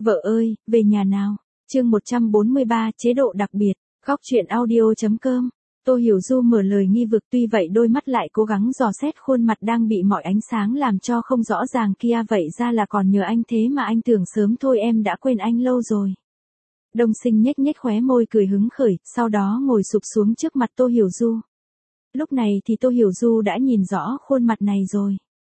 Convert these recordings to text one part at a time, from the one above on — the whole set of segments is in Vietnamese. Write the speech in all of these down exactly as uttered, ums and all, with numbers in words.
Vợ ơi, về nhà nào. Chương một trăm bốn mươi ba, chế độ đặc biệt. Góc truyện audio.com. Tô Hiểu Du mở lời nghi vực, tuy vậy đôi mắt lại cố gắng dò xét khuôn mặt đang bị mọi ánh sáng làm cho không rõ ràng kia, vậy ra là còn nhờ anh thế mà anh tưởng sớm thôi em đã quên anh lâu rồi. Đông Sinh nhếch nhếch khóe môi cười hứng khởi, sau đó ngồi sụp xuống trước mặt Tô Hiểu Du. Lúc này thì Tô Hiểu Du đã nhìn rõ khuôn mặt này rồi.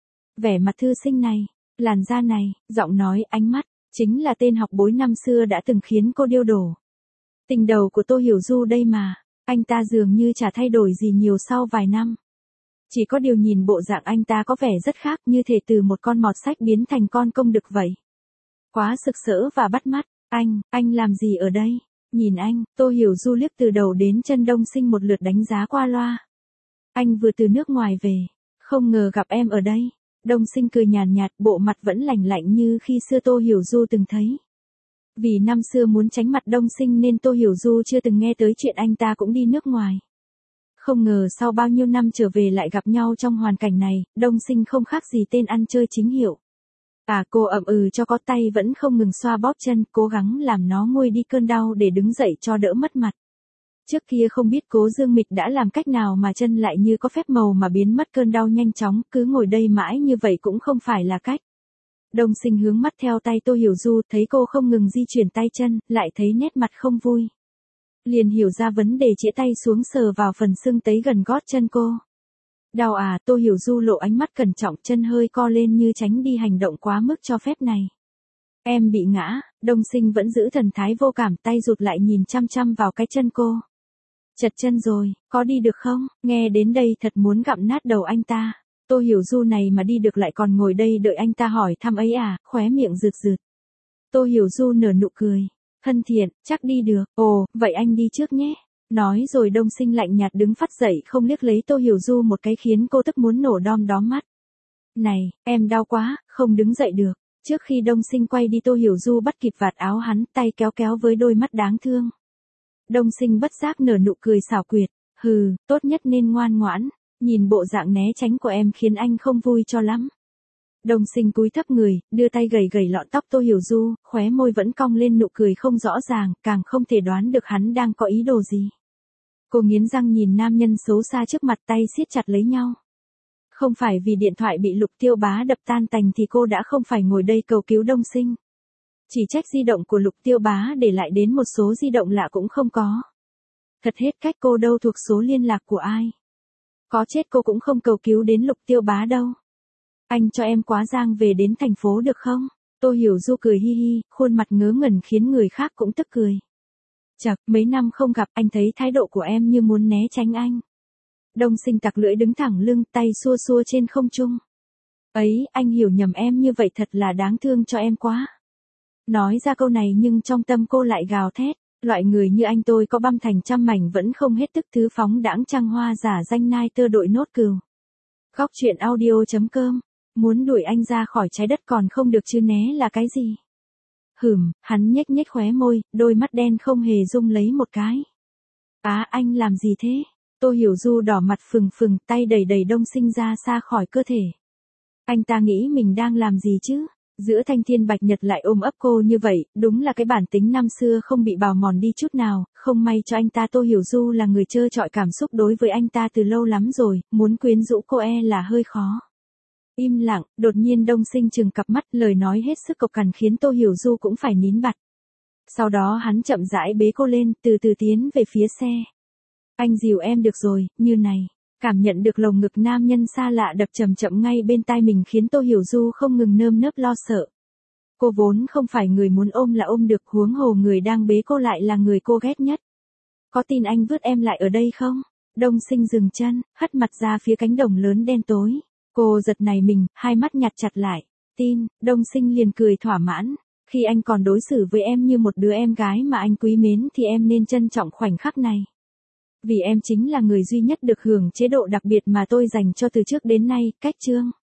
Vẻ mặt thư sinh này, làn da này, giọng nói, ánh mắt, chính là tên học bối năm xưa đã từng khiến cô điêu đổ. Tình đầu của Tô Hiểu Du đây mà, anh ta dường như chả thay đổi gì nhiều sau vài năm. Chỉ có điều nhìn bộ dạng anh ta có vẻ rất khác, như thể từ một con mọt sách biến thành con công đực vậy. Quá sực sỡ và bắt mắt. Anh, anh làm gì ở đây? Nhìn anh, Tô Hiểu Du liếc từ đầu đến chân Đông Sinh một lượt đánh giá qua loa. Anh vừa từ nước ngoài về, không ngờ gặp em ở đây. Đông Sinh cười nhàn nhạt, bộ mặt vẫn lạnh lạnh như khi xưa Tô Hiểu Du từng thấy. Vì năm xưa muốn tránh mặt Đông Sinh nên Tô Hiểu Du chưa từng nghe tới chuyện anh ta cũng đi nước ngoài. Không ngờ sau bao nhiêu năm trở về lại gặp nhau trong hoàn cảnh này, Đông Sinh không khác gì tên ăn chơi chính hiệu. À, cô ậm ừ cho có tay vẫn không ngừng xoa bóp chân, cố gắng làm nó nguôi đi cơn đau để đứng dậy cho đỡ mất mặt. Trước kia không biết Cố Dương Mịch đã làm cách nào mà chân lại như có phép màu mà biến mất cơn đau nhanh chóng, cứ ngồi đây mãi như vậy cũng không phải là cách. Đông Sinh hướng mắt theo tay Tô Hiểu Du, thấy cô không ngừng di chuyển tay chân, lại thấy nét mặt không vui. Liền hiểu ra vấn đề, chĩa tay xuống sờ vào phần xương tấy gần gót chân cô. Đau à? Tô Hiểu Du lộ ánh mắt cẩn trọng, chân hơi co lên như tránh đi hành động quá mức cho phép này. Em bị ngã. Đông Sinh vẫn giữ thần thái vô cảm, tay rụt lại nhìn chăm chăm vào cái chân cô. Chật chân rồi, có đi được không? Nghe đến đây thật muốn gặm nát đầu anh ta. Tô Hiểu Du này mà đi được lại còn ngồi đây đợi anh ta hỏi thăm ấy à, khóe miệng rượt rượt. Tô Hiểu Du nở nụ cười. Thân thiện, chắc đi được. Ồ, vậy anh đi trước nhé. Nói rồi Đông Sinh lạnh nhạt đứng phắt dậy, không liếc lấy Tô Hiểu Du một cái khiến cô tức muốn nổ đom đóm mắt. Này, em đau quá, không đứng dậy được. Trước khi Đông Sinh quay đi Tô Hiểu Du bắt kịp vạt áo hắn, tay kéo kéo với đôi mắt đáng thương. Đông Sinh bất giác nở nụ cười xảo quyệt. Hừ, tốt nhất nên ngoan ngoãn. Nhìn bộ dạng né tránh của em khiến anh không vui cho lắm. Đông Sinh cúi thấp người, đưa tay gầy gầy lọn tóc Tô Hiểu Du, khóe môi vẫn cong lên nụ cười không rõ ràng, càng không thể đoán được hắn đang có ý đồ gì. Cô nghiến răng nhìn nam nhân xấu xa trước mặt, tay siết chặt lấy nhau. Không phải vì điện thoại bị Lục Tiêu Bá đập tan tành thì cô đã không phải ngồi đây cầu cứu Đông Sinh. Chỉ trách di động của Lục Tiêu Bá để lại đến một số di động lạ cũng không có. Thật hết cách, cô đâu thuộc số liên lạc của ai. Có chết cô cũng không cầu cứu đến Lục Tiêu Bá đâu. Anh cho em quá giang về đến thành phố được không? Tô Hiểu Du cười hi hi, khuôn mặt ngớ ngẩn khiến người khác cũng tức cười. Chậc, mấy năm không gặp, anh thấy thái độ của em như muốn né tránh anh. Đông Sinh tặc lưỡi đứng thẳng lưng, tay xua xua trên không trung. Ấy, anh hiểu nhầm em như vậy thật là đáng thương cho em quá. Nói ra câu này nhưng trong tâm cô lại gào thét. Loại người như anh tôi có băm thành trăm mảnh vẫn không hết tức, thứ phóng đãng trăng hoa giả danh nai tơ đội nốt cừu. Góc truyện audio.com. Muốn đuổi anh ra khỏi trái đất còn không được chứ né là cái gì? Hửm, hắn nhếch nhếch khóe môi, đôi mắt đen không hề rung lấy một cái. Á, anh làm gì thế? Tô Hiểu Du đỏ mặt phừng phừng, tay đẩy đẩy Đông Sinh ra xa khỏi cơ thể. Anh ta nghĩ mình đang làm gì chứ? Giữa thanh thiên bạch nhật lại ôm ấp cô như vậy, đúng là cái bản tính năm xưa không bị bào mòn đi chút nào, không may cho anh ta Tô Hiểu Du là người trơ trọi cảm xúc đối với anh ta từ lâu lắm rồi, muốn quyến rũ cô e là hơi khó. Im lặng, đột nhiên Đông Sinh trừng cặp mắt, lời nói hết sức cộc cằn khiến Tô Hiểu Du cũng phải nín bặt. Sau đó hắn chậm rãi bế cô lên, từ từ tiến về phía xe. Anh dìu em được rồi, như này. Cảm nhận được lồng ngực nam nhân xa lạ đập chậm chậm ngay bên tai mình khiến Tô Hiểu Du không ngừng nơm nớp lo sợ. Cô vốn không phải người muốn ôm là ôm được, huống hồ người đang bế cô lại là người cô ghét nhất. Có tin anh vứt em lại ở đây không? Đông Sinh dừng chân, hất mặt ra phía cánh đồng lớn đen tối. Cô giật nảy mình, hai mắt nhặt chặt lại. Tin. Đông Sinh liền cười thỏa mãn. Khi anh còn đối xử với em như một đứa em gái mà anh quý mến thì em nên trân trọng khoảnh khắc này. Vì em chính là người duy nhất được hưởng chế độ đặc biệt mà tôi dành cho từ trước đến nay, cách chương.